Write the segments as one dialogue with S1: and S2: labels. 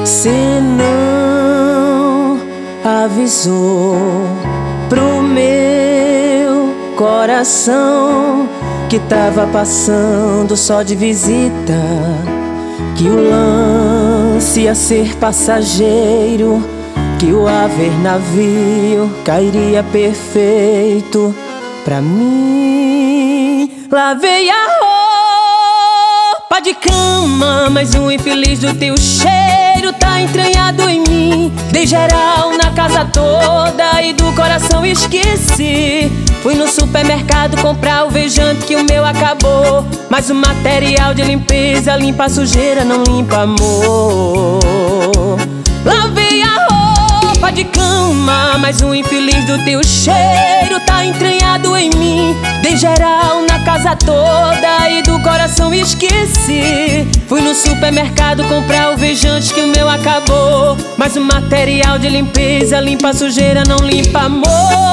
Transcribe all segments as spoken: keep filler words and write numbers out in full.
S1: Cê não avisou pro meu coração que tava passando só de visita, que o lance ia ser passageiro, que o haver navio cairia perfeito pra mim. Lavei a roupa de cama, mas o infeliz do teu cheiro tá entranhado em mim. Dei geral na casa toda e do coração esqueci. Fui no supermercado comprar o vejante que o meu acabou, mas o material de limpeza limpa a sujeira, não limpa amor. Lavei a roupa de cama, mas o infeliz do teu cheiro tá entranhado em mim. Dei geral na casa toda e do coração esqueci. Fui no supermercado comprar o vejante que o meu acabou, mas o material de limpeza limpa a sujeira, não limpa amor.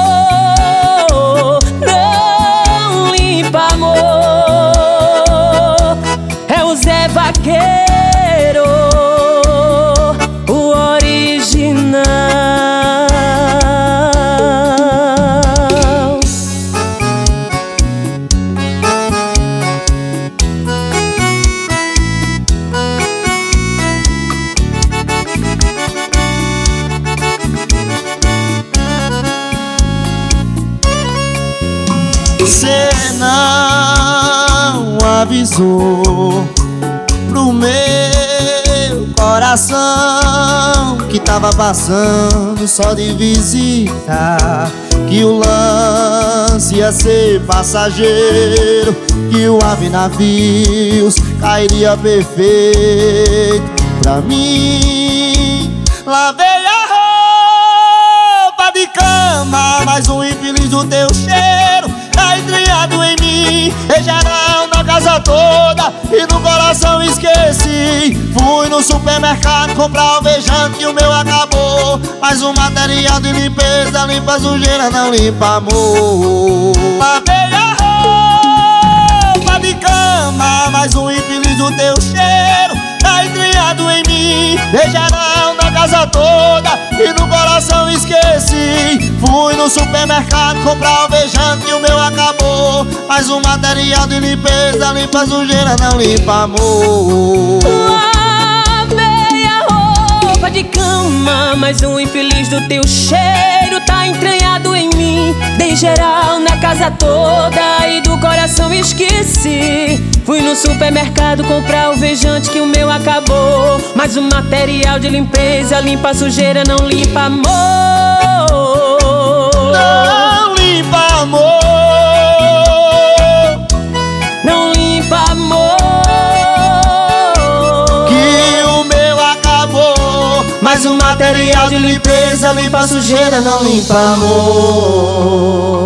S1: Não limpa amor. É o Zé Vaqueiro, o original.
S2: Cê não avisou pro meu coração que tava passando só de visita, que o lance ia ser passageiro, que o ave navios cairia perfeito pra mim. Lavei a roupa de cama, mas o infeliz do teu cheiro tá entranhado em mim. Dei geral na casa toda e no coração esqueci. Fui no supermercado comprar o vejante que o meu acabou, mas o material de limpeza limpa a sujeira, não limpa amor. Lavei a roupa de cama, mas o infeliz do teu cheiro tá entranhado em mim. Dei geral na casa toda e no coração esqueci. Fui no supermercado comprar o vejante que o meu acabou, mas o material de limpeza limpa a sujeira, não limpa amor.
S1: Lavei a roupa de cama, mas o infeliz do teu cheiro tá entranhado em mim. Dei geral na casa toda e do coração esqueci. Fui no supermercado comprar o vejante que o meu acabou, mas o material de limpeza limpa a sujeira, não limpa amor.
S2: Não limpa amor.
S1: Não limpa amor.
S2: Que o meu acabou, mas o material de limpeza limpa a sujeira, não limpa amor.